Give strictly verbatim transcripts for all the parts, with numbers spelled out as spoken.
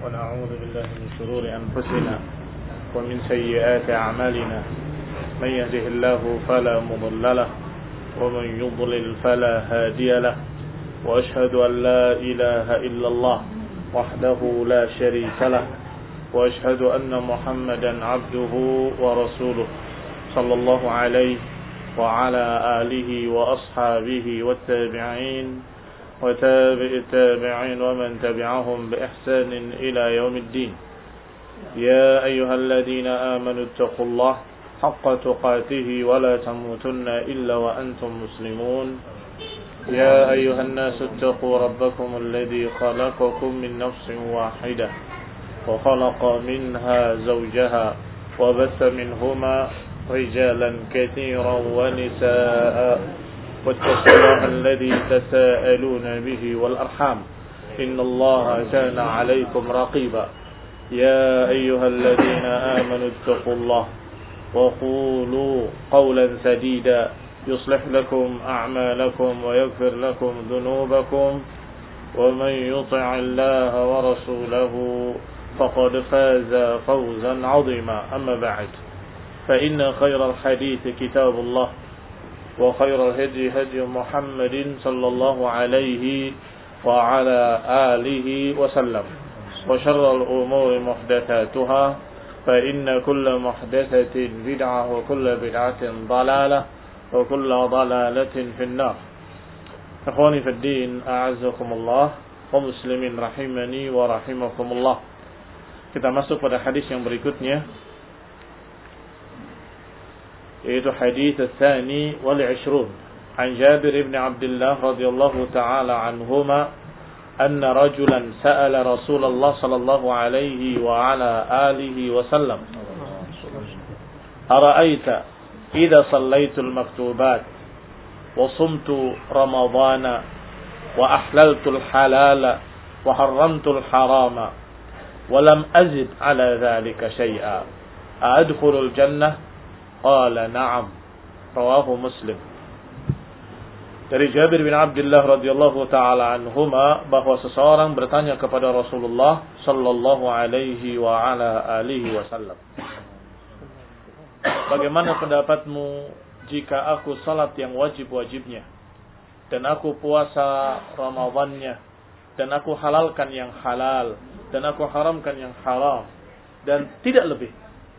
ونعوذ بالله من شرور أنفسنا ومن سيئات أعمالنا من يهده الله فلا مضل له ومن يضلل فلا هادي له وأشهد أن لا إله إلا الله وحده لا شريك له وأشهد أن محمدا عبده ورسوله صلى الله عليه وعلى آله وأصحابه والتابعين وتابع التابعين ومن تبعهم بإحسان إلى يوم الدين. يا أيها الذين آمنوا اتقوا الله حق تقاته ولا تموتن إلا وأنتم مسلمون. يا أيها الناس اتقوا ربكم الذي خلقكم من نفس واحدة وخلق منها زوجها وبث منهما رجالا كثيرا ونساء واتقوا الله الذي تساءلون به والأرحام إن الله كان عليكم رقيبا. يا أيها الذين آمنوا اتقوا الله وقولوا قولا سديدا يصلح لكم أعمالكم ويغفر لكم ذنوبكم ومن يطع الله ورسوله فقد فاز فوزا عظيما. أما بعد فإن خير الحديث كتاب الله وخير الهدي هدي محمد صلى الله عليه وعلى آله وسلم وشر الأمور محدثاتها فإن كل محدثة بدعة وكل بدعة ضلالة وكل ضلالة في النار. إخواني في الدين أعزكم الله ومسلمين rahimani wa rahimakumullah. Kita masuk pada hadis yang berikutnya, yaitu hadis tsani wal ishrun an Jabir ibn Abdullah radhiyallahu ta'ala anhuma anna rajulan sa'ala Rasulullah sallallahu alaihi wa ala alihi wa sallam ara'aita idza sallaitu al-maktubat wa sumtu ramadana wa ahlaltu al-halala wa harramtu al-harama wa lam azid ala dhalika shay'a a'adkhulu al-jannah qala na'am. Rawahu Muslim. Dari Jabir bin Abdullah radhiyallahu taala anhuma bahwa seseorang bertanya kepada Rasulullah sallallahu alaihi wa ala alihi wasallam, bagaimana pendapatmu jika aku salat yang wajib-wajibnya dan aku puasa Ramadannya dan aku halalkan yang halal dan aku haramkan yang haram dan tidak lebih,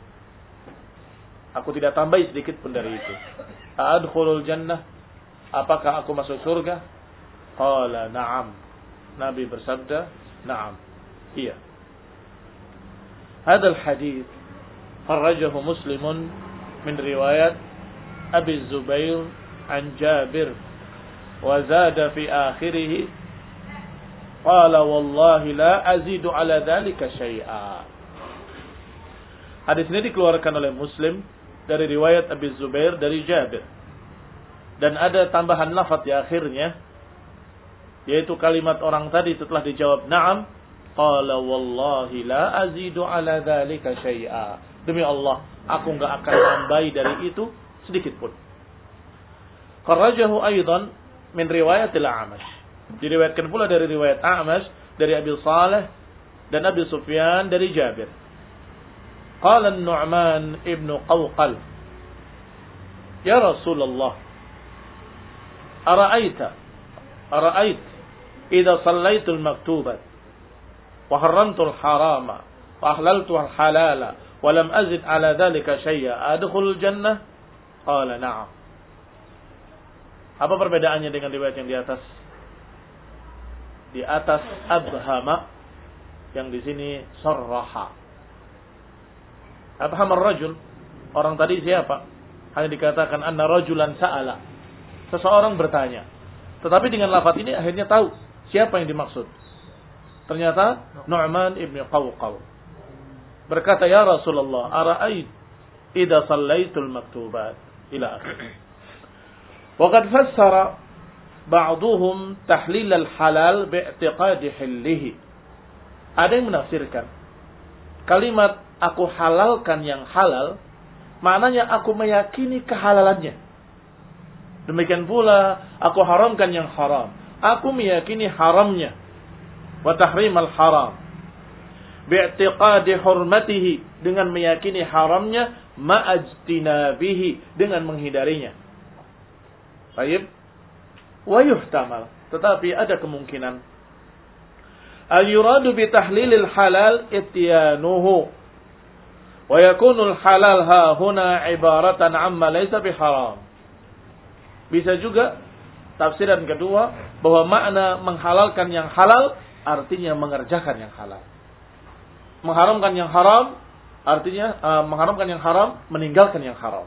aku tidak tambahi sedikit pun dari itu. A'adkhulul jannah, apakah aku masuk surga? Qala na'am. Nabi bersabda, na'am. Iya. Hadal hadith kharrajahu Muslimun min riwayat Abi Zubair an Jabir wa zada fi akhirih qala wallahi la azidu ala dhalika syai'a. Hadis ini dikeluarkan oleh Muslim dari riwayat Abi Zubair dari Jabir. Dan ada tambahan lafaz di akhirnya, yaitu kalimat orang tadi setelah dijawab na'am, qala wallahi la azidu ala dzalika syai'a. Demi Allah, aku enggak akan tambahi dari itu sedikit pun. Kharrajahu aidan min riwayat al-A'mash. Diriwayatkan pula dari riwayat A'mash dari Abi Saleh dan Abi Sufyan dari Jabir. Qala An-Nu'man ibn Qawqal, ya Rasulullah, ara'aita ara'ait idza sallaitu al-maktubat wa harramtu al-harama wa ahlaltu al-halala wa lam azid ala dhalika shay'a adkhulul jannah? Qala na'am. Apa perbedaannya dengan riwayat yang di atas? Di atas abhama, yang di sini sarraha. Abhamar rajul, orang tadi siapa? Hanya dikatakan anna rajulan sa'ala, seseorang bertanya. Tetapi dengan lafaz ini akhirnya tahu siapa yang dimaksud. Ternyata Nu'man ibn Qawqal berkata, ya Rasulullah, ara'ait idza sallaitul maktubat ila akhir. Wa qad fassara ba'duhum tahlil al-halal bi'tiqadi hillihi. Ada yang menafsirkan kalimat aku halalkan yang halal, maknanya aku meyakini kehalalannya. Demikian pula aku haramkan yang haram, aku meyakini haramnya. Wa tahrim al-haram. bi'tiqadi hurmatihi, dengan meyakini haramnya, ma'ajtinabihi, dengan menghindarinya. Baik. Wa yuhtamal, tetapi ada kemungkinan al-yuradu bi tahlilil halal ityanuhu wa yakunul halal ha huna ibaratan amma laysa biharam. Bisa juga tafsiran kedua bahwa makna menghalalkan yang halal artinya mengerjakan yang halal. Mengharamkan yang haram artinya uh, mengharamkan yang haram, meninggalkan yang haram.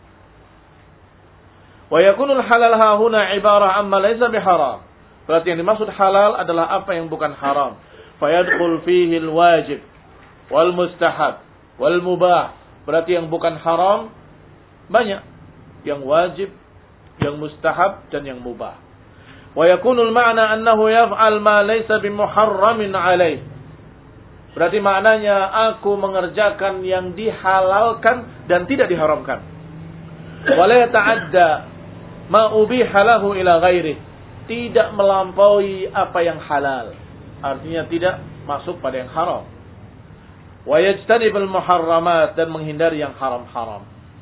Wa yakunul halal ha huna ibarah amma laysa biharam. Berarti yang dimaksud halal adalah apa yang bukan haram. Fayadkhul fihi al-wajib wal mustahab wal mubah. Berarti yang bukan haram banyak, yang wajib, yang mustahab dan yang mubah. Wa yakunul ma'na annahu yaf'al ma laysa bimuharramin alaih. Berarti maknanya aku mengerjakan yang dihalalkan dan tidak diharamkan. Wa la yata'adda ma ubiha lahu ila ghairihi. Tidak melampaui apa yang halal. Artinya tidak masuk pada yang haram. Wa yajtanibul muharramat, dan menghindari yang haram-haram.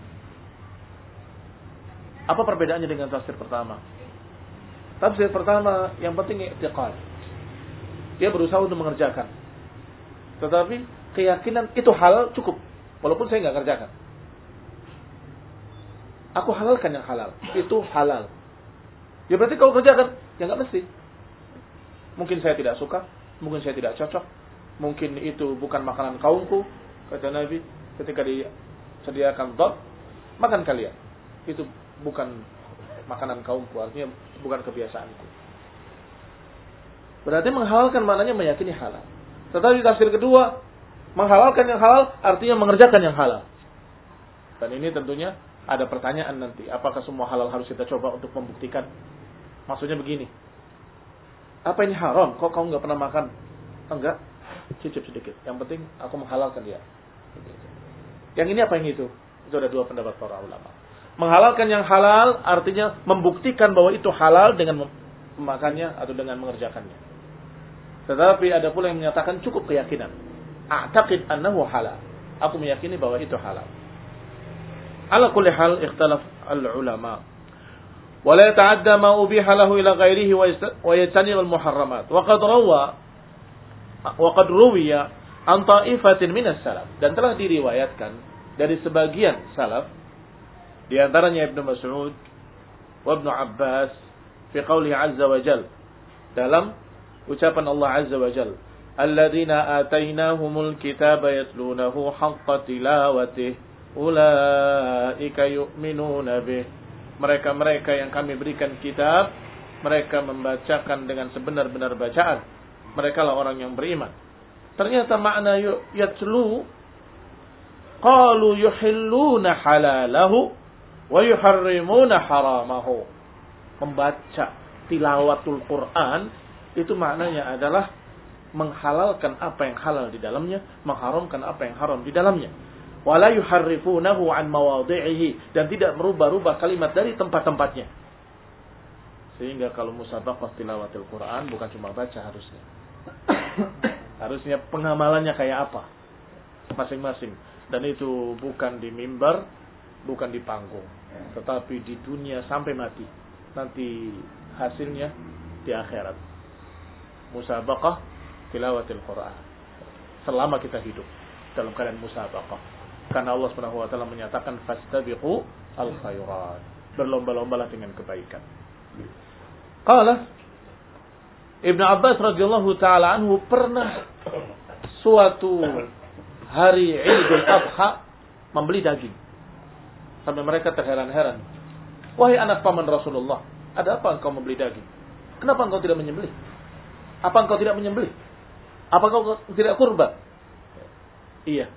Apa perbedaannya dengan tafsir pertama? Tafsir pertama yang penting i'tiqad. Dia berusaha untuk mengerjakan. Tetapi keyakinan itu halal cukup, walaupun saya enggak kerjakan. Aku halalkan yang halal, itu halal. Ya berarti kalau kerjakan, ya enggak mesti. Mungkin saya tidak suka, mungkin saya tidak cocok, mungkin itu bukan makanan kaumku, kata Nabi ketika disediakan dhab, makan kalian. Itu bukan makanan kaumku, artinya bukan kebiasaanku. Berarti menghalalkan maknanya meyakini halal. Tetapi tafsir kedua, menghalalkan yang halal artinya mengerjakan yang halal. Dan ini tentunya ada pertanyaan nanti, apakah semua halal harus kita coba untuk membuktikan? Maksudnya begini, apa ini haram? Kok kamu nggak pernah makan? Enggak, cicip sedikit. Yang penting aku menghalalkan dia. Yang ini apa yang itu? Itu ada dua pendapat para ulama. Menghalalkan yang halal artinya membuktikan bahwa itu halal dengan memakannya atau dengan mengerjakannya. Tetapi ada pula yang menyatakan cukup keyakinan. A'taqid annahu halal. Aku meyakini bahwa itu halal. Ala kulli hal ikhtalaf al-ulama. Wa la yata'adda ma ubiha lahu ila ghairihi wa yajtanib al-muharramat. Wa qad rawa wa qad ruwiya an ta'ifatin min as-salaf, dan telah diriwayatkan dari sebagian salaf, di antaranya Ibnu Mas'ud wa Ibnu Abbas fi qoulihi 'azza wa jalla, dalam ucapan Allah 'azza wa jalla, alladzina atainahumul kitaba yatlunahu haqqa tilawatihi ulaika yu'minuna bih. Mereka-mereka yang kami berikan kitab, mereka membacakan dengan sebenar-benar bacaan. Mereka lah orang yang beriman. Ternyata makna yatlu, qalu yuhilluna halalahu wa yuharrimuna haramahu. Membaca tilawatul Quran itu maknanya adalah menghalalkan apa yang halal di dalamnya, mengharamkan apa yang haram di dalamnya. Wala yuharrifunahu an mawadhi'ihi, dan tidak merubah-rubah kalimat dari tempat-tempatnya. Sehingga kalau musabaqah tilawatil Quran bukan cuma baca harusnya. Harusnya pengamalannya kayak apa? Masing-masing. Dan itu bukan di mimbar, bukan di panggung, tetapi di dunia sampai mati. Nanti hasilnya di akhirat. Musabaqah tilawatil Quran. Selama kita hidup dalam keadaan musabaqah. Karena Allah Subhanahu wa taala menyatakan fastabiqu al-khairat. Berlomba-lombalah dengan kebaikan. Qala Ibnu Abbas radhiyallahu taala anhu pernah suatu hari Idul Adha membeli daging. Sampai mereka terheran-heran. Wahai anak paman Rasulullah, ada apa engkau membeli daging? Kenapa engkau tidak menyembelih? Apa engkau tidak menyembelih? Apa engkau tidak kurban? Iya.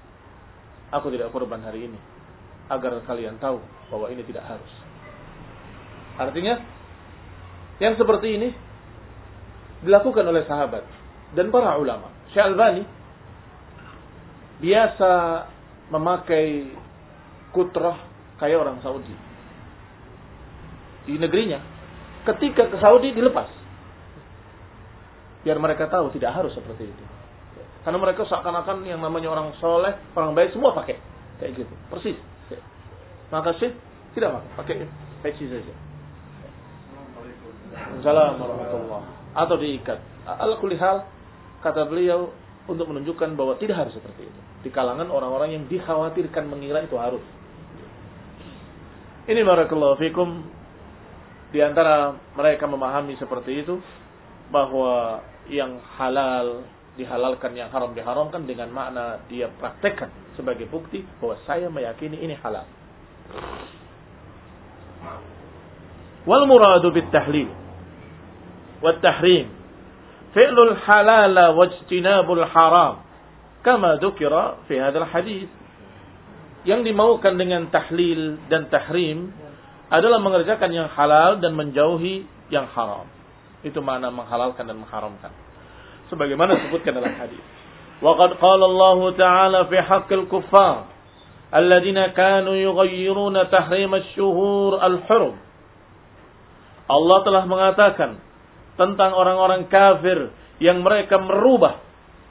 Aku tidak kurban hari ini, agar kalian tahu bahwa ini tidak harus. Artinya, yang seperti ini dilakukan oleh sahabat dan para ulama. Syekh Albani biasa memakai kutrah kayak orang Saudi. Di negerinya, ketika ke Saudi dilepas. Biar mereka tahu tidak harus seperti itu. Karena mereka seakan-akan yang namanya orang soleh, orang baik semua pakai. Kayak gitu. Persis. Maka Syekh tidak pakai. Pakai peci saja. Assalamualaikum warahmatullahi wabarakatuh. Atau diikat. Ala kulli hal, kata beliau, untuk menunjukkan bahwa tidak harus seperti itu. Di kalangan orang-orang yang dikhawatirkan mengira itu harus. Ini barakallahu fikum, di antara mereka memahami seperti itu, bahwa yang halal dihalalkan, yang haram diharamkan, dengan makna dia praktekkan sebagai bukti bahwa saya meyakini ini halal. Wal muradu bit tahlil wat tahrim fi'lul halal wajtinabul haram kama dzukira fi hadzal hadis. Yang dimaukan dengan tahlil dan tahrim adalah mengerjakan yang halal dan menjauhi yang haram. Itu makna menghalalkan dan mengharamkan. Sebagaimana disebutkan dalam hadis. Wa qad qala Allah Ta'ala fi haqqil kuffar alladziina kaanu yughayyiruna tahrim asy-syuhur al-hurum. Allah telah mengatakan tentang orang-orang kafir yang mereka merubah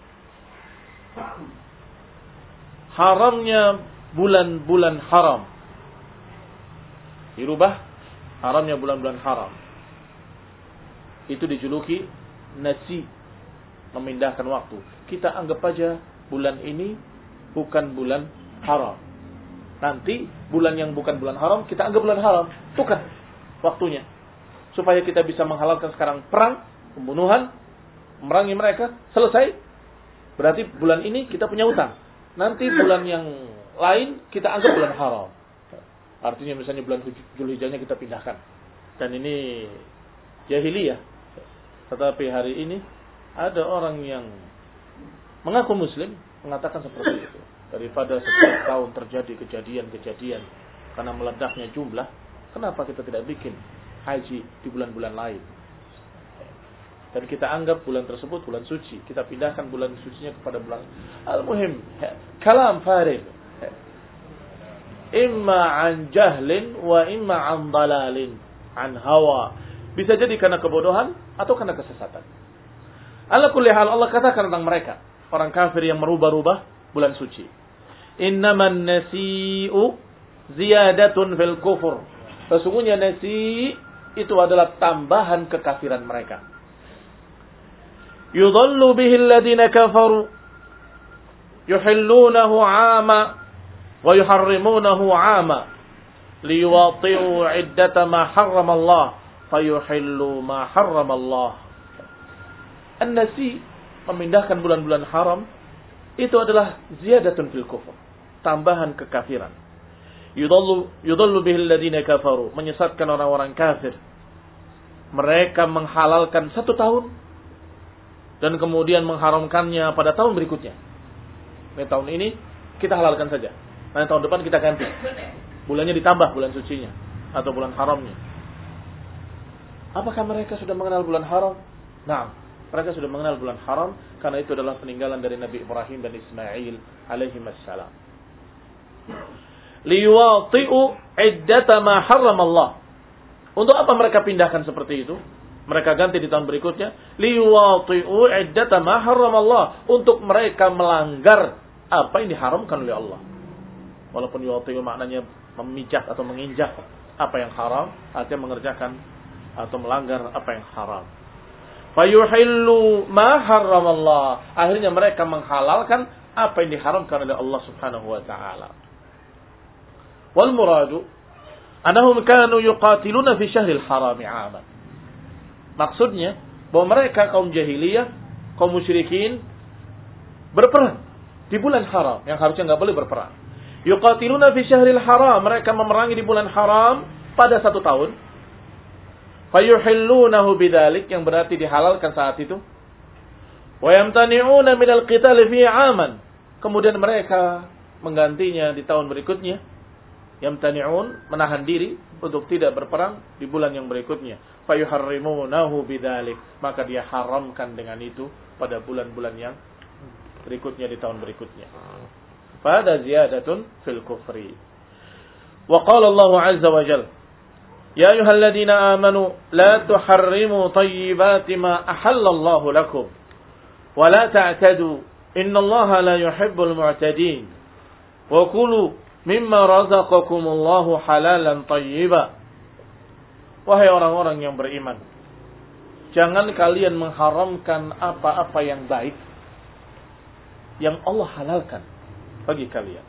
haramnya bulan-bulan haram. Dirubah haramnya bulan-bulan haram. Itu dijuluki nasi, memindahkan waktu. Kita anggap aja bulan ini bukan bulan haram. Nanti bulan yang bukan bulan haram kita anggap bulan haram. Tukar waktunya. Supaya kita bisa menghalalkan sekarang perang, pembunuhan, memerangi mereka, selesai. Berarti bulan ini kita punya utang. Nanti bulan yang lain kita anggap bulan haram. Artinya misalnya bulan Dzulhijjahnya kita pindahkan. Dan ini jahiliyah. Tetapi hari ini ada orang yang mengaku muslim mengatakan seperti itu. Daripada setiap tahun terjadi kejadian-kejadian karena meledaknya jumlah, kenapa kita tidak bikin haji di bulan-bulan lain? Dan kita anggap bulan tersebut bulan suci. Kita pindahkan bulan sucinya kepada bulan. Al-muhim, kalam farid. Imma an jahlin wa imma an dalalin, an hawa. Bisa jadi karena kebodohan atau karena kesesatan. Ala kulli hal, Allah katakan tentang mereka, orang kafir yang merubah-rubah bulan suci. Innaman nasi'u ziyadatun fil kufur. Sesungguhnya nasi itu adalah tambahan kekafiran mereka. Yudhallu bihi alladhina kafaru yuhillunahu 'ama wa yuharrimunahu 'ama liwati'u 'iddata ma harrama Allah fayuhillu ma harrama Allah. An-nasi, memindahkan bulan-bulan haram, itu adalah ziyadatun fil kufur, tambahan kekafiran. Yudhallu yudhallu bihi alladhina kafaru, menyesatkan orang-orang kafir. Mereka menghalalkan satu tahun dan kemudian mengharamkannya pada tahun berikutnya. Ini tahun ini kita halalkan saja. Nanti tahun depan kita ganti. Bulannya ditambah bulan sucinya atau bulan haramnya. Apakah mereka sudah mengenal bulan haram? Nah, mereka sudah mengenal bulan haram karena itu adalah peninggalan dari Nabi Ibrahim dan Ismail alaihi wassalam. Liwati'u iddata ma harrama Allah. Untuk apa mereka pindahkan seperti itu? Mereka ganti di tahun berikutnya. Liwati'u iddata ma harrama Allah. Untuk mereka melanggar apa yang diharamkan oleh Allah. Walaupun yuwati'u maknanya memijak atau menginjak apa yang haram, artinya mengerjakan atau melanggar apa yang haram. Fayuhillu ma harrama Allah. Akhirnya mereka menghalalkan apa yang diharamkan oleh Allah Subhanahu wa taala. Wal muradu annahum kanu yuqatiluna fi syahril harami 'aman. Maksudnya bahwa mereka kaum jahiliyah, kaum musyrikin berperang di bulan haram yang harusnya enggak boleh berperang. Yuqatiluna fi syahril haram, mereka memerangi di bulan haram pada satu tahun. Fayuhillunahu bidzalik, yang berarti dihalalkan saat itu. Wa yamtani'una minal qitali fi 'aman. Kemudian mereka menggantinya di tahun berikutnya. Yamtani'un, menahan diri untuk tidak berperang di bulan yang berikutnya. Fayuharrimunahu bidzalik, maka dia haramkan dengan itu pada bulan-bulan yang berikutnya di tahun berikutnya. Fahada ziyadatun fil kufri. Wa qala Allah 'azza wa jalla, ya ayyuhalladzina amanu la tuharrimu thayyibati ma ahallallahu lakum wa la ta'tadu Innallaha la yuhibbul mu'tadin. Wa kulu mimma razaqakumullahu halalan thayyiba. Wahai orang-orang yang beriman, jangan kalian mengharamkan apa-apa yang baik yang Allah halalkan bagi kalian.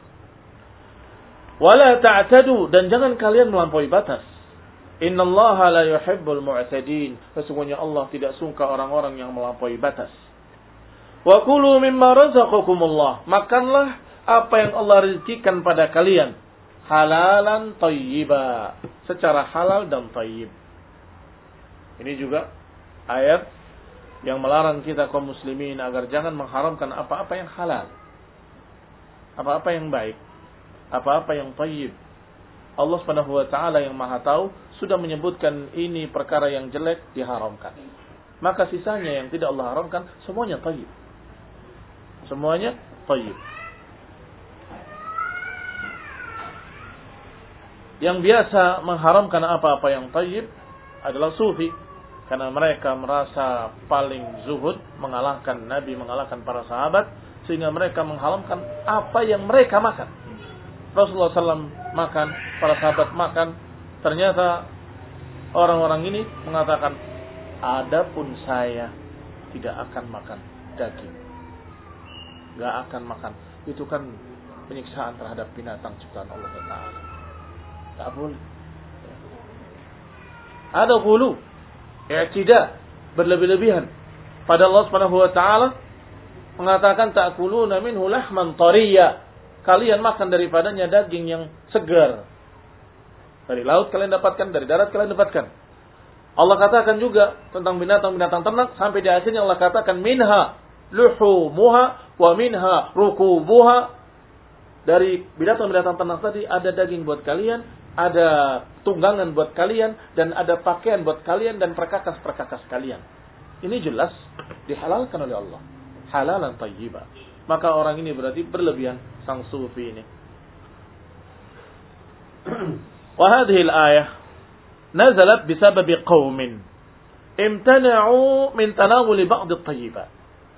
Wala ta'tadu, dan jangan kalian melampaui batas. Innallaha la yuhibbul mu'tadin. Sesungguhnya Allah tidak suka orang-orang yang melampaui batas. Wa kulu mimma razaqakumullah. Makanlah apa yang Allah rezekikan pada kalian. Halalan thayyiba. Secara halal dan thayyib. Ini juga ayat yang melarang kita kaum muslimin agar jangan mengharamkan apa-apa yang halal. Apa-apa yang baik. Apa-apa yang thayyib. Allah Subhanahu wa taala yang Maha Tahu sudah menyebutkan ini perkara yang jelek diharamkan. Maka sisanya yang tidak Allah haramkan semuanya thayyib. Semuanya thayyib. Yang biasa mengharamkan apa-apa yang thayyib adalah sufi, karena mereka merasa paling zuhud, mengalahkan Nabi, mengalahkan para sahabat, sehingga mereka mengharamkan apa yang mereka makan. Rasulullah shallallahu alaihi wasallam makan, para sahabat makan. Ternyata orang-orang ini mengatakan, adapun saya tidak akan makan daging, gak akan makan. Itu kan penyiksaan terhadap binatang ciptaan Allah Taala. Tak boleh. Ada ghulu, i'tida, berlebih-lebihan pada Allah Subhanahu wa taala, mengatakan ta'kuluna minhu lahman tariya. Kalian makan daripadanya daging yang segar. Dari laut kalian dapatkan, dari darat kalian dapatkan. Allah katakan juga tentang binatang-binatang ternak, sampai di akhirnya Allah katakan minha luhumuha wa minha rukubuha. Dari binatang-binatang ternak tadi ada daging buat kalian, ada tunggangan buat kalian, dan ada pakaian buat kalian, dan perkakas-perkakas kalian. Ini jelas dihalalkan oleh Allah. Halalan thayyiba. Maka orang ini berarti berlebihan, sang sufi ini. Wa hadhihi al-ayah nazalat bisababi qaumin imtana'u min tanawuli ba'd at-thayyibat.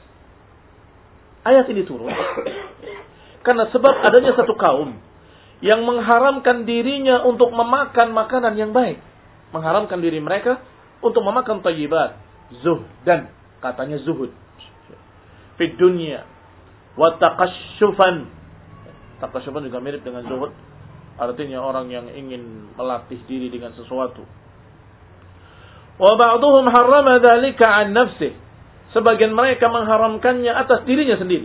Ayat ini turun karena sebab adanya satu kaum yang mengharamkan dirinya untuk memakan makanan yang baik. Mengharamkan diri mereka untuk memakan thayyibat. Zuhdan, katanya zuhud. Fid dunya. Wa taqashshufan. Taqashshufan juga mirip dengan zuhud. Artinya orang yang ingin melatih diri dengan sesuatu. Wa ba'duhum harrama dzalika 'an nafsihi. Sebagian mereka mengharamkannya atas dirinya sendiri.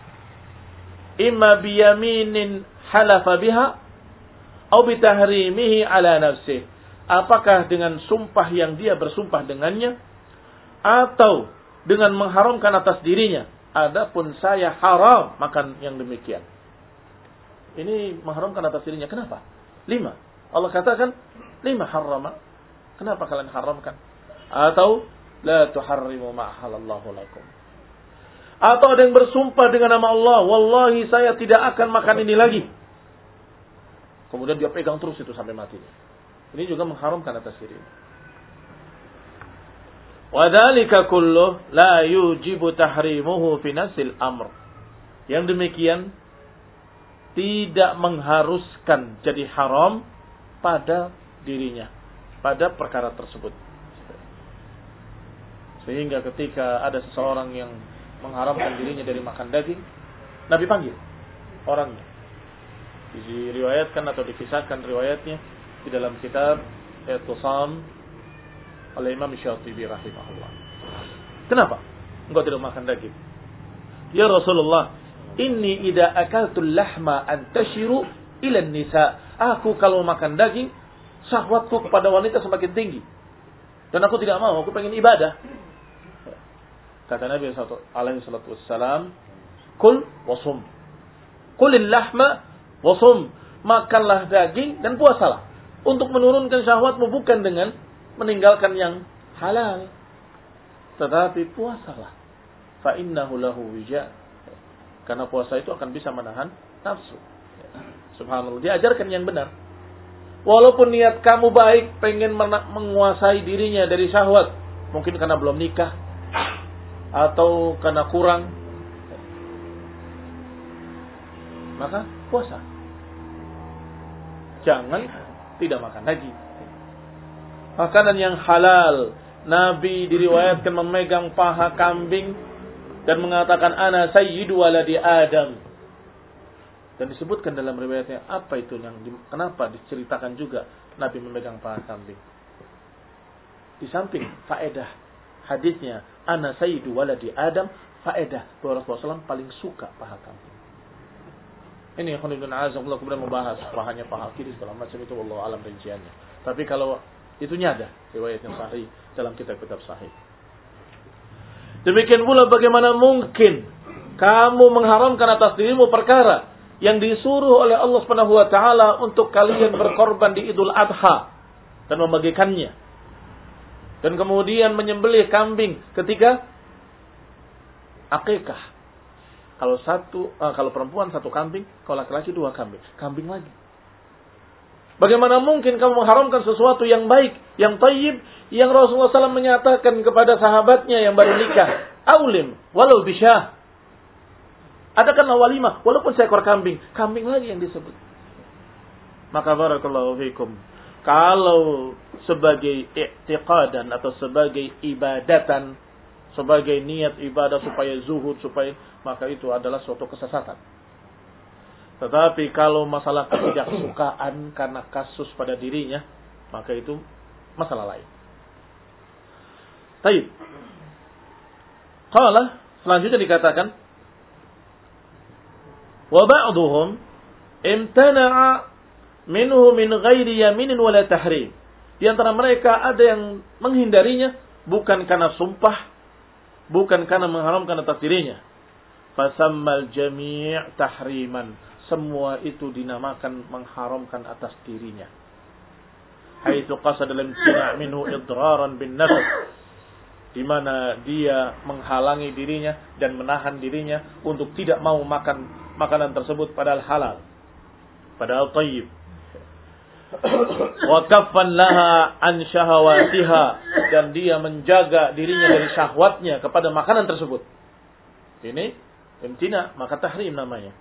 Imma biyaminin halafa biha atau bitahrimihi ala nafsihi. Apakah dengan sumpah yang dia bersumpah dengannya, atau dengan mengharamkan atas dirinya. Adapun saya haram makan yang demikian. Ini mengharamkan atas dirinya. Kenapa? Lima. Allah katakan lima harrama. Kenapa kalian haramkan? Atau la tuharrimu ma halallahu lakum. Atau ada yang bersumpah dengan nama Allah, wallahi saya tidak akan makan ini lagi. Kemudian dia pegang terus itu sampai mati. Ini juga mengharamkan atas dirinya. Wa dzalika kullu la yujibu tahrimuhu fi nasil amr. Yang demikian tidak mengharuskan jadi haram pada dirinya, pada perkara tersebut. Sehingga ketika ada seseorang yang mengharamkan dirinya dari makan daging, Nabi panggil orangnya. Diriwayatkan atau dikisahkan riwayatnya di dalam kitab I'tisam oleh Imam Syatibi rahimahullah. Kenapa engkau tidak makan daging? Ya Rasulullah, inni idza akaltul lahma antashiru ila nisa. Aku kalau makan daging, syahwatku kepada wanita semakin tinggi. Dan aku tidak mau, aku pengen ibadah. Kata Nabi alaihi salatu wassalam, kul wasum. Kulil lahma wasum. Makanlah daging dan puasalah. Untuk menurunkan syahwatmu, bukan dengan meninggalkan yang halal, tetapi puasalah. Fa innahu lahu wija. Karena puasa itu akan bisa menahan nafsu. Subhanallah, diajarkan yang benar. Walaupun niat kamu baik, pengen menguasai dirinya dari syahwat, mungkin karena belum nikah atau karena kurang, maka puasa. Jangan tidak makan lagi. Makanan yang halal, Nabi diriwayatkan memegang paha kambing dan mengatakan ana sayyidu waladi Adam. Dan disebutkan dalam riwayatnya apa itu yang kenapa diceritakan juga Nabi memegang paha kambing. Di samping faedah hadisnya ana sayyidu waladi Adam, faedah bahwa Rasulullah shallallahu alaihi wasallam paling suka paha kambing. Ini yang Khonibun Azamullah kemudian membahas pahanya paha kiri segala macam itu wallahu alam rinciannya. Tapi kalau itunya ada riwayat yang sahih dalam kitab-kitab sahih. Demikian pula bagaimana mungkin kamu mengharamkan atas dirimu perkara yang disuruh oleh Allah Subhanahu wa taala untuk kalian berkorban di Idul Adha dan membagikannya. Dan kemudian menyembelih kambing ketika akikah. Kalau satu, uh, kalau perempuan satu kambing, kalau laki-laki dua kambing, kambing lagi. Bagaimana mungkin kamu mengharamkan sesuatu yang baik, yang tayyib, yang Rasulullah shallallahu alaihi wasallam menyatakan kepada sahabatnya yang baru nikah, aulim, walau bisyah. Adakanlah walimah, walaupun seekor kambing, kambing lagi yang disebut. Maka barakallahu fikum. Kalau sebagai i'tiqadan atau sebagai ibadatan, sebagai niat ibadah supaya zuhud, supaya maka itu adalah suatu kesesatan. Tetapi kalau masalah ketidaksukaan karena kasus pada dirinya, maka itu masalah lain. Baik. Qala, selanjutnya dikatakan wa ba'dhum imtana'a minhu min ghairi yaminin wala tahrim. Di antara mereka ada yang menghindarinya bukan karena sumpah, bukan karena mengharamkan atas dirinya. Fasammal jami' tahriman. Semua itu dinamakan mengharamkan atas dirinya. Haitsu qasada al-imtina' minhu idraran bin nafs. Di mana dia menghalangi dirinya dan menahan dirinya untuk tidak mau makan makanan tersebut padahal halal, padahal thayyib. Wa kaffan laha an syahawatiha, dan dia menjaga dirinya dari syahwatnya kepada makanan tersebut. Ini imtina, maka tahrim namanya.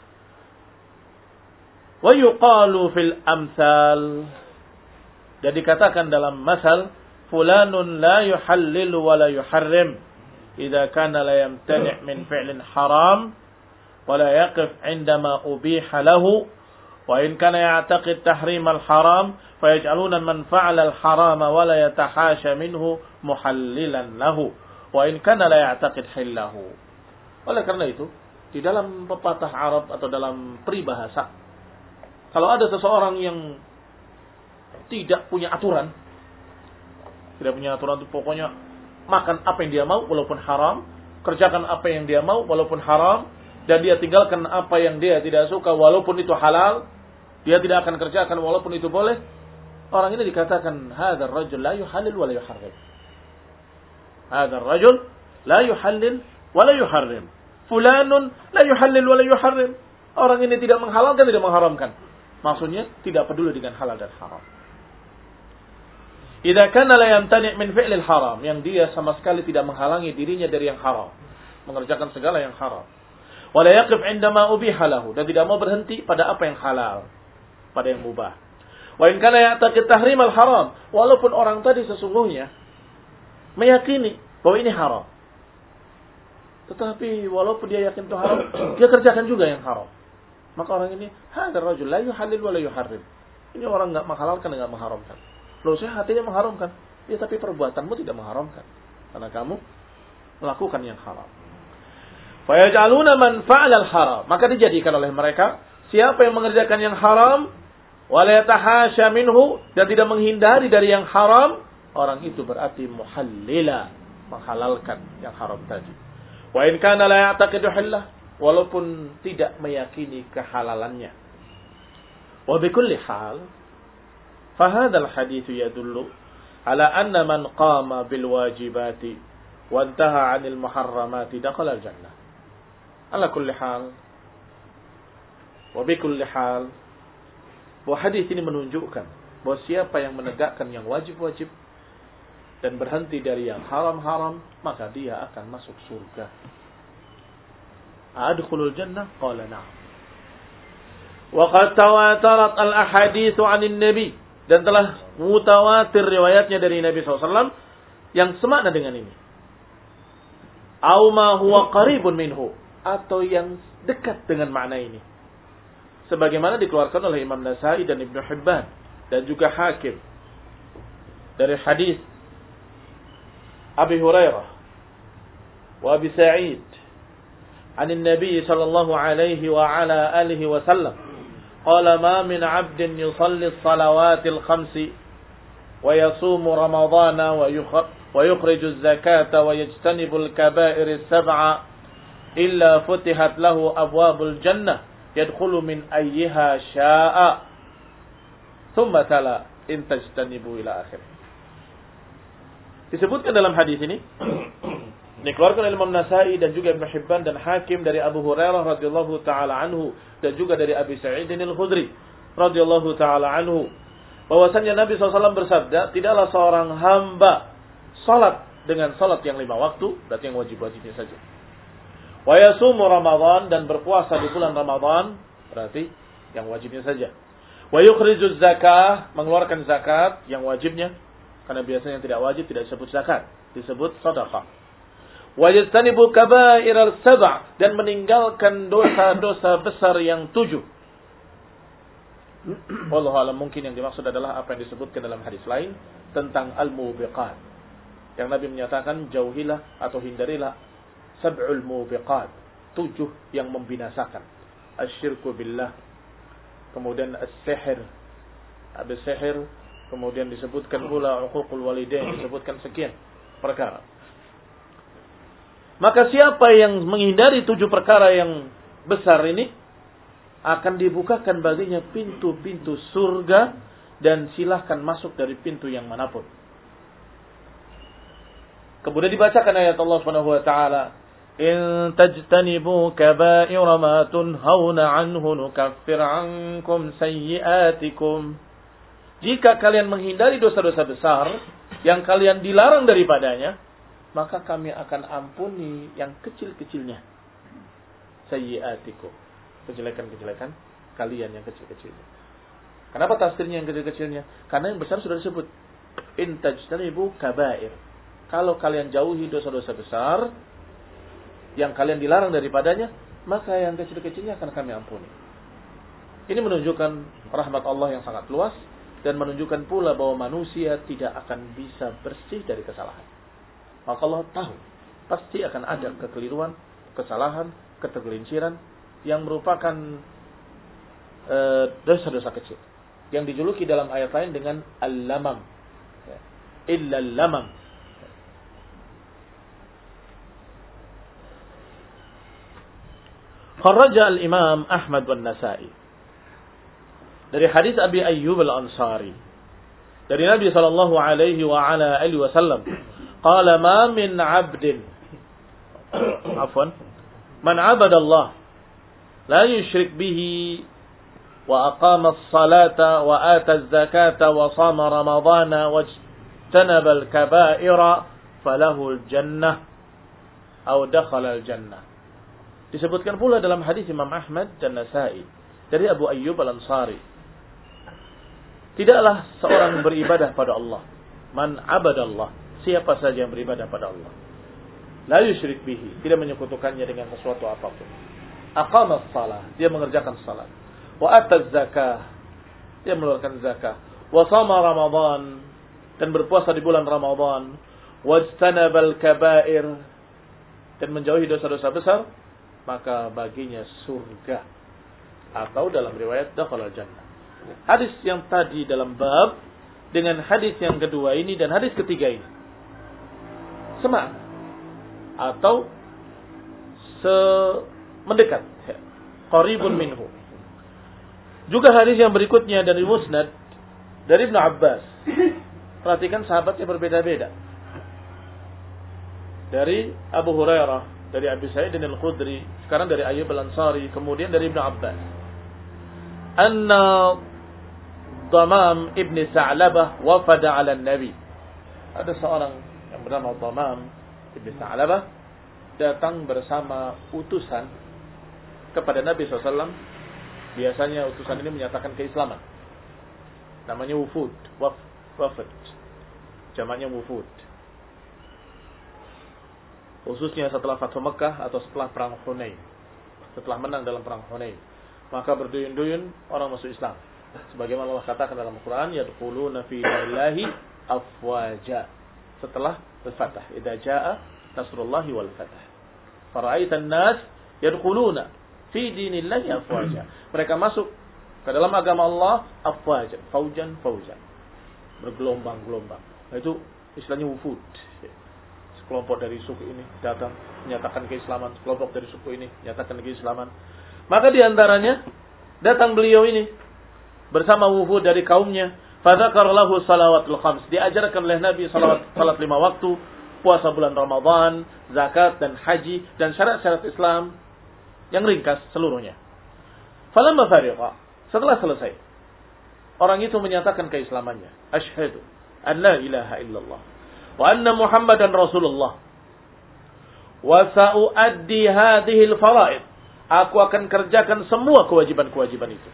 Wa yuqalu fil amsal, dan dikatakan dalam masal, fulanun la yuhallilu wa la yuharrim idza kana la yamtani' min fi'lin haram wa la yaqif 'indama ubiha lahu wa in kana ya'taqid tahrim al-haram fayaj'aluna man fa'ala al-harama wa la yatahasha minhu muhallilan lahu wa in kana la ya'taqid hillahu. Oleh karena itu, di dalam pepatah Arab atau dalam peribahasa, kalau ada seseorang yang tidak punya aturan, tidak punya aturan itu pokoknya makan apa yang dia mau walaupun haram, kerjakan apa yang dia mau walaupun haram, dan dia tinggalkan apa yang dia tidak suka walaupun itu halal, dia tidak akan kerjakan walaupun itu boleh. Orang ini dikatakan hadzal rajul la yuhallil wa la yuharrim. Hadzal rajul la yuhallil wa la yuharrim. Fulanun la yuhallil wa la yuharrim. Orang ini tidak menghalalkan, tidak mengharamkan. Maksudnya tidak peduli dengan halal dan haram. Idza kana la yamtani' min fi'lil haram, yang dia sama sekali tidak menghalangi dirinya dari yang haram, mengerjakan segala yang haram. Wa la yaqif 'indama ubiha lahu, dan tidak mau berhenti pada apa yang halal, pada yang mubah. Wa in kana ya'taqid tahrim al-haram, walaupun orang tadi sesungguhnya meyakini bahwa ini haram, tetapi walaupun dia yakin itu haram, dia kerjakan juga yang haram. Maka orang ini hadzal rajul la yuhallil wa la yuharrim. Ini orang enggak menghalalkan dan enggak mengharamkan. Loh, saya hatinya mengharamkan. Ya, tapi perbuatanmu tidak mengharamkan. Karena kamu melakukan yang haram. Fayaj'aluna man fa'ala al-haram. Maka dijadikan oleh mereka siapa yang mengerjakan yang haram wa la yatahasha minhu, dan tidak menghindari dari yang haram, orang itu berarti muhallila, menghalalkan yang haram tadi. Wa in kana la ya'taqidu hillah, walaupun tidak meyakini kehalalannya. Wa bikulli hal, fahadzal hadits yadullu ala anna man qama bil wajibati wa intaha 'anil muharramati dakhala al jannah. Ala kulli hal, wa bikulli hal, bahwa hadis ini menunjukkan bahwa siapa yang menegakkan yang wajib-wajib dan berhenti dari yang haram-haram, maka dia akan masuk surga. Adkhulul jannah? Qala na'am. Wa qad tawatarat al-ahaditsu 'anil nabi, dan telah mutawatir riwayatnya dari Nabi sallallahu alaihi wasallam yang semakna dengan ini. Au ma huwa qaribun minhu, atau yang dekat dengan makna ini. Sebagaimana dikeluarkan oleh Imam Nasa'i dan Ibnu Hibban dan juga Hakim dari hadis Abi Hurairah wa Abi Sa'id عن النبي صلى الله عليه وعلى آله وسلم قال ما من عبد يصلي الصلوات الخمس ويصوم رمضان ويخرج الزكاة ويجتنب الكبائر السبع إلا فتحت له أبواب الجنة يدخل من أيها شاء ثم تلا إن تجتنبوا إلى آخره. Disebutkan dalam hadis ini, dikeluarkan oleh Imam Nasa'i dan juga Ibnu Hibban dan Hakim dari Abu Hurairah radhiyallahu taala anhu dan juga dari Abi Sa'id al-Khudri radhiyallahu taala anhu, bahwasanya Nabi sallallahu alaihi wasallam bersabda, tidaklah seorang hamba salat dengan salat yang lima waktu, berarti yang wajib-wajibnya saja. Wa yasumu Ramadan, dan berpuasa di bulan Ramadan, berarti yang wajibnya saja. Wa yukhrijuz zakah, mengeluarkan zakat yang wajibnya, karena biasanya yang tidak wajib tidak disebut zakat, disebut sedekah. Wa yajtanibu kaba'iral sab', dan meninggalkan dosa-dosa besar yang tujuh. Wallahu a'lam, mungkin yang dimaksud adalah apa yang disebutkan dalam hadis lain tentang al-mubiqat. Yang Nabi menyatakan jauhilah atau hindarilah sab'ul mubiqat, tujuh yang membinasakan. Asyirku billah, kemudian as-sihr, habis sihir, kemudian disebutkan pula uququl walidain, disebutkan sekian perkara. Maka siapa yang menghindari tujuh perkara yang besar ini, akan dibukakan baginya pintu-pintu surga, dan silahkan masuk dari pintu yang manapun. Kemudian dibacakan ayat Allah Subhanahu wa taala, in tajtanibu kaba'ira ma tunhauna anhu nukaffir ankum sayyi'atikum. Jika kalian menghindari dosa-dosa besar yang kalian dilarang daripadanya, maka kami akan ampuni yang kecil-kecilnya. Sayyi'atikum, kejelekan-kejelekan kalian yang kecil-kecilnya. Kenapa tafsirnya yang kecil-kecilnya? Karena yang besar sudah disebut. In tajtanibu kaba'ir, kalau kalian jauhi dosa-dosa besar yang kalian dilarang daripadanya, maka yang kecil-kecilnya akan kami ampuni. Ini menunjukkan rahmat Allah yang sangat luas, dan menunjukkan pula bahwa manusia tidak akan bisa bersih dari kesalahan. Maka Allah tahu pasti akan ada kekeliruan, kesalahan, ketergelinciran yang merupakan e, dosa-dosa kecil yang dijuluki dalam ayat lain dengan al-lamam, illa al-lamam. Kharraja al-Imam Ahmad wan Nasa'i dari hadis Abi Ayyub al-Ansari dari Nabi sallallahu alaihi wa ala alihi wasallam, qala ma min 'abdin afwan man 'abada Allah la yushrik bihi wa aqama as-salata wa ata az-zakata wa shama ramadana wajtanaba al-kaba'ira falahu al-jannah aw dakhala al-jannah. Disebutkan pula dalam hadis Imam Ahmad dan Nasa'i dari Abu Ayyub al-Ansari, tidaklah seorang beribadah pada Allah, man abadallah, siapa saja yang beribadah pada Allah, la yusyrik bihi, tidak menyekutukannya dengan sesuatu apapun, aqama as-salah, dia mengerjakan salat, wa ata zakah, dia mengeluarkan zakah, wa shama Ramadan, dan berpuasa di bulan Ramadan, wajtanabal kaba'ir, dan menjauhi dosa-dosa besar, maka baginya surga, atau dalam riwayat dakhala jannah. Hadis yang tadi dalam bab dengan hadis yang kedua ini dan hadis ketiga ini sama atau se mendekat, qaribun minhu. Juga hadis yang berikutnya dari Musnad dari Ibnu Abbas. Perhatikan sahabatnya berbeda-beda. Dari Abu Hurairah, dari Abi Sa'id al-Khudri, sekarang dari Ayyub al-Ansari, kemudian dari Ibnu Abbas. Anna Dhamam ibn Sa'labah wafada ala Nabi. Ada seorang yang bernama Dhamam ibn Sa'labah datang bersama utusan kepada Nabi sallallahu alaihi wasallam Biasanya utusan ini menyatakan keislaman. Namanya wufud, waf, wafd. Jamaknya wufud. Khususnya setelah Fathu Mekah atau setelah perang Hunain. Setelah menang dalam perang Hunain, maka berduyun-duyun orang masuk Islam. Sebagaimana Allah katakan dalam Al-Quran, yadkhuluna fi dinillahi afwaja. Setelah al-Fatah, idza jaa nasrullahi wal fath. Fara'aitan nas yadkhuluna fi dinillahi afwaja. Mereka masuk ke dalam agama Allah afwaja, faujan faujan. Bergelombang-gelombang. Nah, itu istilahnya wufud. Sekelompok dari suku ini datang menyatakan keislaman, sekelompok dari suku ini menyatakan keislaman. Maka di antaranya datang beliau ini bersama wufud dari kaumnya. Fadzakar lahu salawatul khams. Diajarkan oleh Nabi salawat salat lima waktu, puasa bulan Ramadan, zakat dan haji dan syarat-syarat Islam yang ringkas seluruhnya. Falamma fariqa, setelah selesai, orang itu menyatakan keislamannya. Asyhadu an la ilaha illallah wa anna Muhammadan Rasulullah. Wa sa'uaddi hadhihi al-fara'id. Aku akan kerjakan semua kewajiban-kewajiban itu.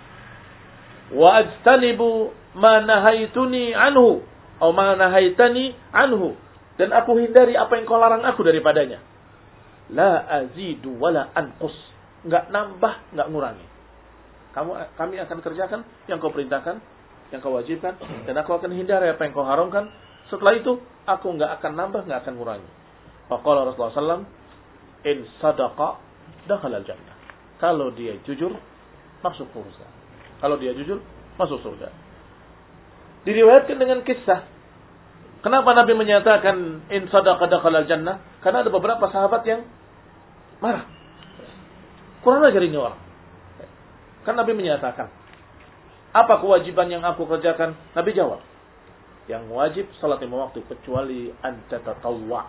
Wa ajtanibu ma nahaituni anhu atau ma nahaitani anhu, dan aku hindari apa yang kau larang aku daripadanya. La azidu wala anqus, enggak nambah, enggak ngurangi. Kamu kami akan kerjakan yang kau perintahkan, yang kau wajibkan, dan aku akan hindari apa yang kau haramkan. Setelah itu aku enggak akan nambah, enggak akan ngurangi. Faqala Rasulullah sallallahu alaihi wasallam, in sadaqa dakhala al-jannah. Kalau dia jujur, masuk surga. Kalau dia jujur, masuk surga. Diriwayatkan dengan kisah. Kenapa Nabi menyatakan in sadaqa dakhala al-jannah? Karena ada beberapa sahabat yang marah. Kurang ajar ini orang. Kan Nabi menyatakan, apa kewajiban yang aku kerjakan? Nabi jawab, yang wajib salat lima waktu kecuali anta tatawwa.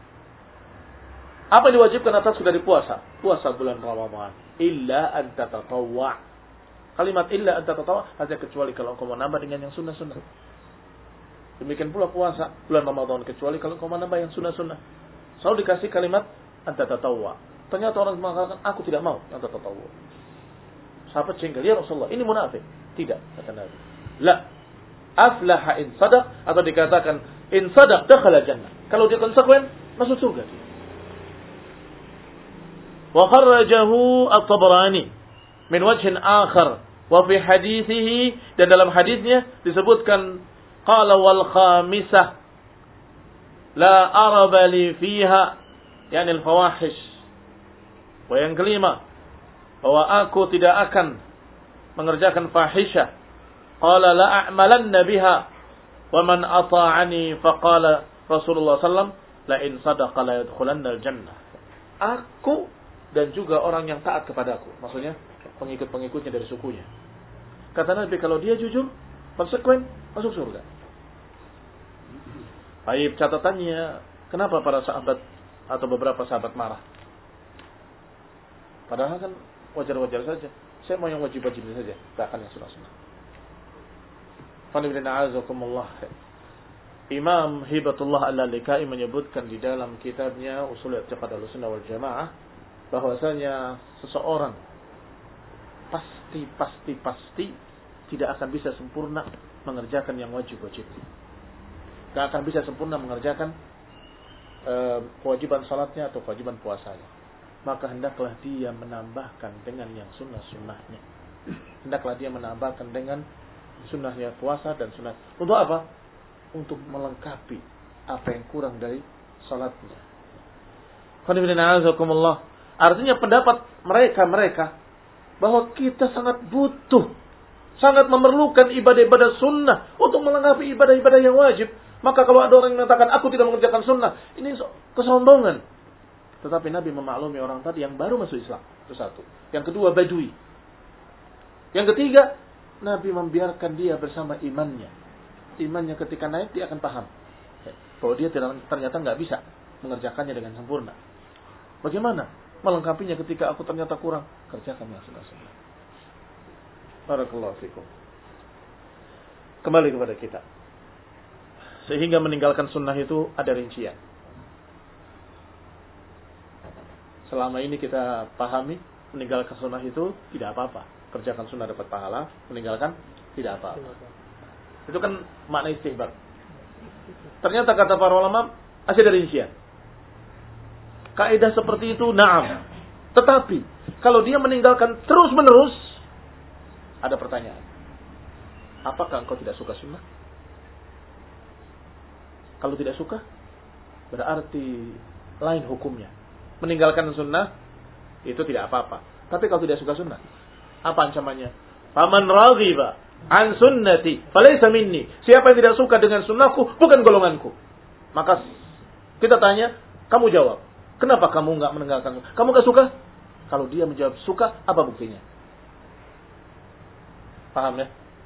Apa yang diwajibkan atasku dari puasa? Puasa bulan Ramadan. Illa anta tatawwa. Kalimat illa anta tatawwa hanya kecuali kalau engkau mau nambah dengan yang sunnah-sunnah. Demikian pula puasa bulan Ramadan kecuali kalau engkau mau nambah yang sunnah-sunnah. Selalu dikasih kalimat anta tatawwa. Ternyata orang mengatakan aku tidak mau anta tatawwa. Sahabat jengkel, ya Rasulullah, ini munafik. Tidak, kata Nabi. La aflaha in sadaq, atau dikatakan in sadaq dakhala jannah. Kalau dia konsekuen, masuk surga. Wa kharrajahu at-Tabrani min wajhin akhar wa fi hadithihi, dan dalam hadisnya disebutkan qala wal khamisah la araba li fiha, yani al-fawahish. Wa yang kelima, bahwa aku tidak akan mengerjakan fahisyah. Qala la a'malanna biha wa man ata'ani, faqala Rasulullah sallallahu alaihi wasallam la in sadaqa la yadkhulanna al-jannah. Aku dan juga orang yang taat kepadaku, maksudnya pengikut-pengikutnya dari sukunya. Kata Nabi, kalau dia jujur, konsekuen, masuk surga. Baik, catatannya, kenapa para sahabat atau beberapa sahabat marah? Padahal kan wajar-wajar saja. Saya mau yang wajib-wajib saja, tak akan yang sunnah-sunnah. Imam Hibatullah Al-Lalikai menyebutkan di dalam kitabnya Ushul I'tiqad Ahlussunnah wal Jamaah bahwasanya seseorang pasti pasti pasti tidak akan bisa sempurna mengerjakan yang wajib-wajib. Tidak akan bisa sempurna mengerjakan uh, kewajiban salatnya atau kewajiban puasanya. Maka hendaklah dia menambahkan dengan yang sunnah-sunnahnya. Hendaklah dia menambahkan dengan sunnahnya puasa dan sunnah. Untuk apa? Untuk melengkapi apa yang kurang dari salatnya. Artinya pendapat mereka-mereka bahwa kita sangat butuh, sangat memerlukan ibadah-ibadah sunnah untuk melengkapi ibadah-ibadah yang wajib. Maka kalau ada orang yang mengatakan aku tidak mengerjakan sunnah, ini kesombongan. Tetapi Nabi memaklumi orang tadi yang baru masuk Islam. Itu satu. Yang kedua, badui. Yang ketiga, Nabi membiarkan dia bersama imannya. Imannya ketika naik, dia akan paham bahwa dia ternyata nggak bisa mengerjakannya dengan sempurna. Bagaimana melengkapinya ketika aku ternyata kurang? Kerjakan yang sunnah-sunnah. Barakallahu fikum. Kembali kepada kita. Sehingga meninggalkan sunnah itu ada rincian. Selama ini kita pahami meninggalkan sunnah itu tidak apa-apa. Kerjakan sunnah dapat pahala, meninggalkan tidak apa-apa. Itu kan makna istihbab. Ternyata kata para ulama masih ada rincian. Kaidah seperti itu na'am. Tetapi kalau dia meninggalkan terus-menerus, ada pertanyaan. Apakah engkau tidak suka sunnah? Kalau tidak suka, berarti lain hukumnya. Meninggalkan sunnah itu tidak apa-apa. Tapi kalau tidak suka sunnah, apa ancamannya? Faman raghiba an sunnati falaysa minni. Siapa yang tidak suka dengan sunnahku bukan golonganku. Maka kita tanya, kamu jawab. Kenapa kamu enggak meninggalkan? Kamu enggak suka? Kalau dia menjawab suka, apa buktinya? Paham ya?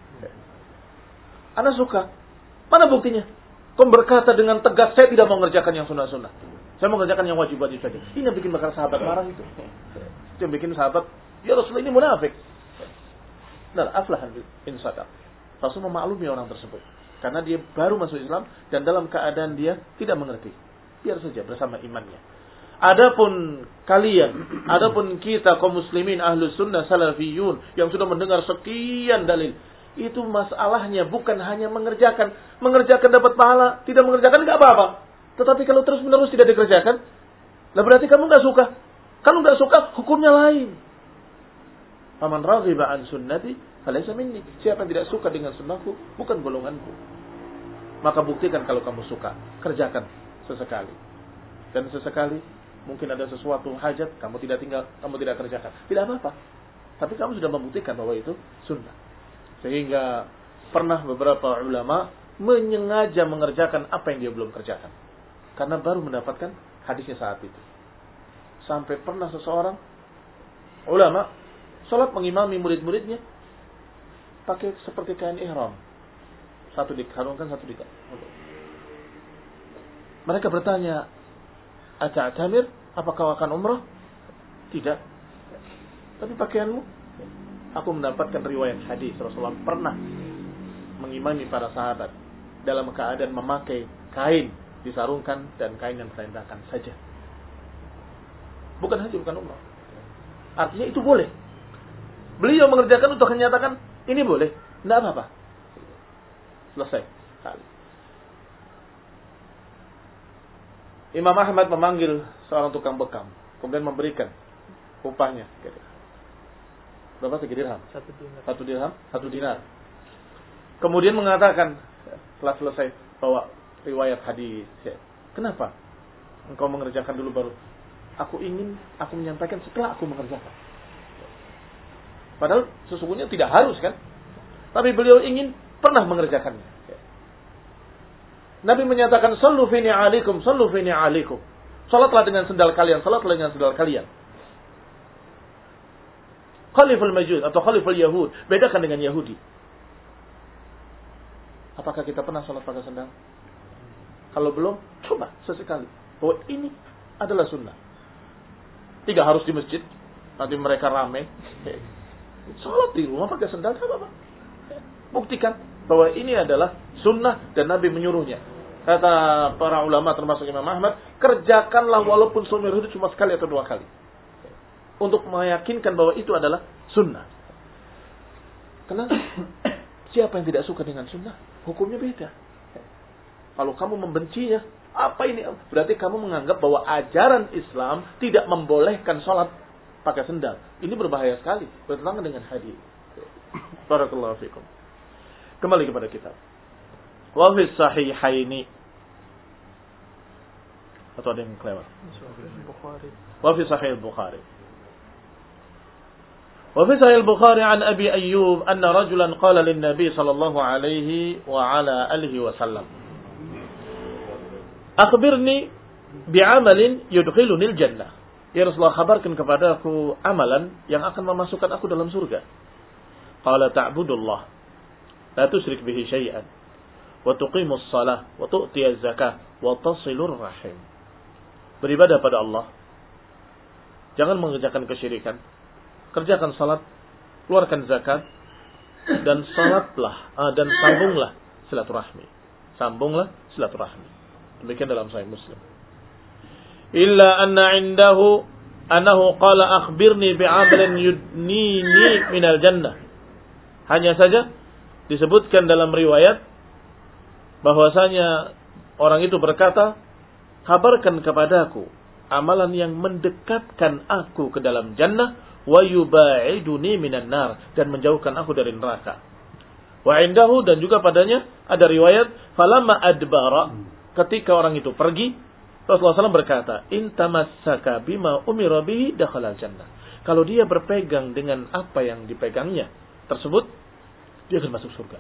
Anda suka. Mana buktinya? Kau berkata dengan tegas, saya tidak mau mengerjakan yang sunnah-sunnah. Saya mau mengerjakan yang wajib-wajib saja. Ini yang bikin bakal sahabat marah itu. Itu yang bikin sahabat, ya Rasulullah ini munafik. Nah, aflahan in sadaq. Rasul memaklumi orang tersebut. Karena dia baru masuk Islam dan dalam keadaan dia tidak mengerti. Biar saja bersama imannya. Adapun kalian, adapun kita kaum muslimin ahlus sunnah salafiyun yang sudah mendengar sekian dalil, itu masalahnya bukan hanya mengerjakan. Mengerjakan dapat pahala, tidak mengerjakan enggak apa-apa. Tetapi kalau terus-menerus tidak dikerjakan, lah berarti kamu enggak suka. Kamu enggak suka, hukumnya lain. Faman raghiba an sunnati falaysa minni. Siapa yang tidak suka dengan sunnahku bukan golonganku. Maka buktikan kalau kamu suka, kerjakan sesekali. Dan sesekali mungkin ada sesuatu hajat kamu tidak tinggal, kamu tidak kerjakan. Tidak apa-apa. Tapi kamu sudah membuktikan bahwa itu sunnah. Sehingga pernah beberapa ulama menyengaja mengerjakan apa yang dia belum kerjakan. Karena baru mendapatkan hadisnya saat itu. Sampai pernah seseorang ulama salat mengimami murid-muridnya pakai seperti kain ihram. Satu dikarungkan, satu dikarungkan. Mereka bertanya, "Ata'tamir? Apakah akan umrah?" Tidak. Tapi pakaianmu? Aku mendapatkan riwayat hadis Rasulullah pernah mengimami para sahabat dalam keadaan memakai kain disarungkan dan kain yang terendahkan saja. Bukan haji, bukan umrah. Artinya itu boleh. Beliau mengerjakan untuk menyatakan ini boleh, tidak apa-apa. Selesai. Imam Ahmad memanggil seorang tukang bekam, kemudian memberikan upahnya. Berapa tiga dirham? Satu dinar. Satu dirham, satu dinar. Kemudian mengatakan setelah selesai bawa riwayat hadis. Kenapa engkau mengerjakan dulu baru? Aku ingin aku menyampaikan setelah aku mengerjakan. Padahal sesungguhnya tidak harus kan? Tapi beliau ingin pernah mengerjakannya. Nabi menyatakan sallu fi ni'alikum, sallu fi ni'alikum. Salatlah dengan sendal kalian, salatlah dengan sendal kalian. Khaliful Majus atau Khaliful Yahud, bedakan dengan Yahudi. Apakah kita pernah salat pakai sendal? Kalau belum, coba sesekali. Bahwa ini adalah sunnah. Tidak harus di masjid, nanti mereka ramai. Salat di rumah pakai sendal, apa-apa. Buktikan bahwa ini adalah sunnah dan Nabi menyuruhnya. Kata para ulama termasuk Imam Ahmad, kerjakanlah walaupun seumur hidup cuma sekali atau dua kali. Untuk meyakinkan bahwa itu adalah sunnah. Karena siapa yang tidak suka dengan sunnah, hukumnya beda. Kalau kamu membencinya, apa ini? Berarti kamu menganggap bahwa ajaran Islam tidak membolehkan sholat pakai sendal. Ini berbahaya sekali, bertentangan dengan hadis. Barakallahu fikum. Kembali kepada kitab. Wa fi sahihaini. Atau ada yang kelewat? Wa fi sahih al-Bukhari. Wa fi sahih al-Bukhari an Abi Ayyub anna rajulan qala lin-nabi sallallahu alaihi wa ala alihi wa sallam. Akhbirni bi'amalin yudkhiluni al-jannah. Ya Rasulullah, kabarkan kepada aku amalan yang akan memasukkan aku dalam surga. Qala ta'budullah la tusyrik bihi syai'an wa tuqimus shalah wa tu'tiyaz zakah wa tasilur rahim. Beribadah pada Allah, jangan mengerjakan kesyirikan, kerjakan salat, keluarkan zakat, dan salatlah dan sambunglah silaturahmi. Sambunglah silaturahmi. Demikian dalam Sahih Muslim. Illa anna indahu annahu qala akhbirni bi'amalin yudnini minal jannah. Hanya saja disebutkan dalam riwayat bahwasanya orang itu berkata, kabarkan kepadaku amalan yang mendekatkan aku ke dalam jannah wa yubaiduni minan nar, dan menjauhkan aku dari neraka. Wa indahu, dan juga padanya ada riwayat falamma adbara, ketika orang itu pergi, Rasulullah shallallahu alaihi wasallam berkata, in tamassaka bima umira bihi dakhala jannah. Kalau dia berpegang dengan apa yang dipegangnya tersebut, dia akan masuk surga.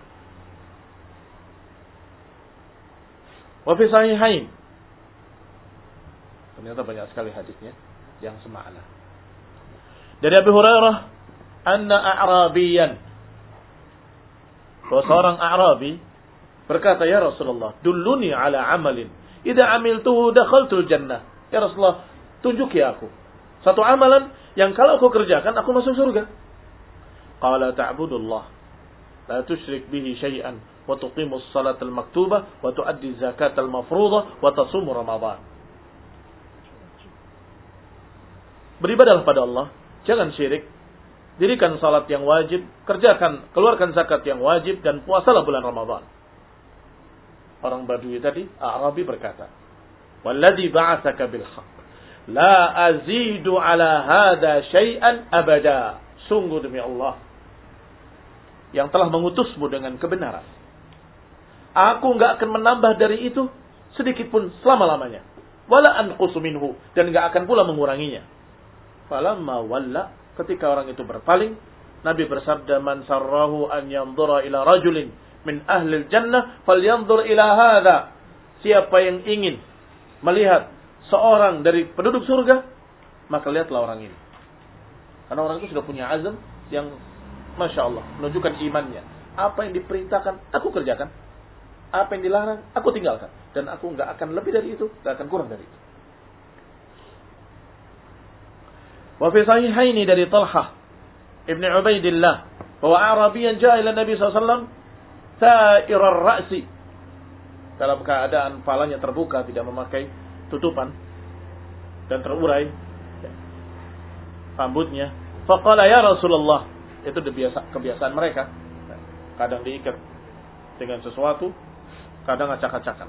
Wa fi sahihain, ternyata banyak sekali hadisnya yang semakna. Dari Abu Hurairah, anna a'rabiyan, bahwa seorang A'rabi berkata, ya Rasulullah, dulluni ala amalin idza amiltuhu dakhaltul jannah. Ya Rasulullah, tunjuki aku satu amalan yang kalau aku kerjakan aku masuk surga. Qala ta'budullah la tusyrik bihi syai'an wa tuqimus salatal maktubah wa tuaddi zakatal mafruḍah wa tasumu ramadan. Beribadahlah pada Allah, jangan syirik, dirikan salat yang wajib, kerjakan, keluarkan zakat yang wajib, dan puasalah bulan Ramadan. Orang Badui tadi, A'rabi berkata, walladzi ba'atsaka bil haqq la azidu ala hada syai'an abada. Sungguh demi Allah yang telah mengutusmu dengan kebenaran, aku enggak akan menambah dari itu sedikit pun selama-lamanya. Wala anqusu minhu, dan enggak akan pula menguranginya. Falamma walla, ketika orang itu berpaling, Nabi bersabda, man sarrahu an yanzura ila rajulin min ahli jannah falyanzur ila hadha. Siapa yang ingin melihat seorang dari penduduk surga, maka lihatlah orang ini. Karena orang itu sudah punya azam yang Masya Allah, menunjukkan imannya. Apa yang diperintahkan, aku kerjakan. Apa yang dilarang, aku tinggalkan. Dan aku enggak akan lebih dari itu, enggak akan kurang dari itu. Wa fi sahihaini dari Talhah Ibn Ubaidillah, bahwa Arabiyan ja'a ila Nabi sallallahu alaihi wasallam sa'irar ra'si, dalam keadaan palanya terbuka, tidak memakai tutupan dan terurai rambutnya. Faqala ya Rasulullah, itu kebiasaan, kebiasaan mereka, kadang diikat dengan sesuatu, kadang acak-acakan.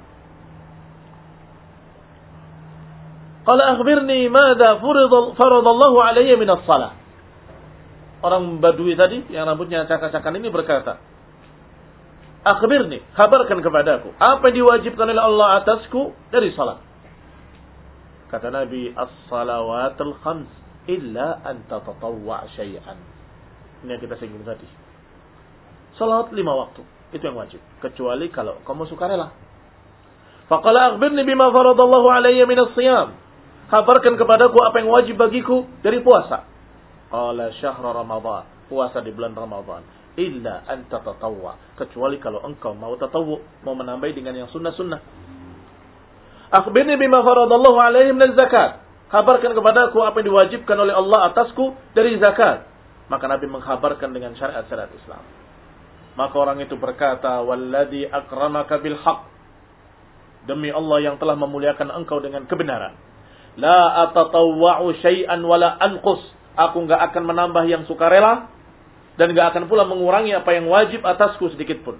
Qala akhbirni madza faradallahu alayya min as-salah. Orang Badui tadi yang rambutnya acak-acakan ini berkata, akhbirni, kabarkan kepadaku apa yang diwajibkan oleh Allah atasku dari salat. Kata Nabi, as-salawatul khams illa an tatatawwa' syai'an. Ini yang kita singgung tadi. Salat lima waktu, itu yang wajib, kecuali kalau kamu sukarela. Faqala akhbirni bima faradallahu alayya min as-siyam. Kabarkan kepadaku apa yang wajib bagiku dari puasa. Qala syahra Ramadan, puasa di bulan Ramadan. Illa an tatatawwa, kecuali kalau engkau mau tatawwu, mau menambah dengan yang sunnah-sunnah. Akhbirni bima faradallahu alayhi min az-zakat. Kabarkan kepadaku apa yang diwajibkan oleh Allah atasku dari zakat. Maka Nabi mengkhabarkan dengan syariat-syariat Islam. Maka orang itu berkata, walladzi akramaka bil haqq, demi Allah yang telah memuliakan engkau dengan kebenaran. La atatawwa'u syai'an wala anqus, aku enggak akan menambah yang sukarela dan enggak akan pula mengurangi apa yang wajib atasku sedikit pun.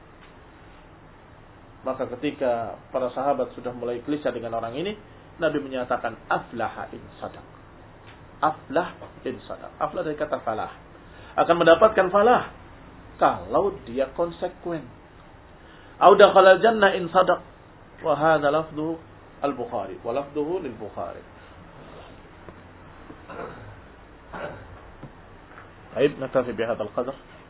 Maka ketika para sahabat sudah mulai gelisah dengan orang ini, Nabi menyatakan aflaha in sadaq. Aflah in sadaq. Aflah dari kata falah. Akan mendapatkan falah kalau dia konsekuen. Au dakhala jannah in sadaq. Wa hadha lafdhu al-Bukhari wa lafdhuhu lil-Bukhari. Baik, naktafi bihadha al-qadr.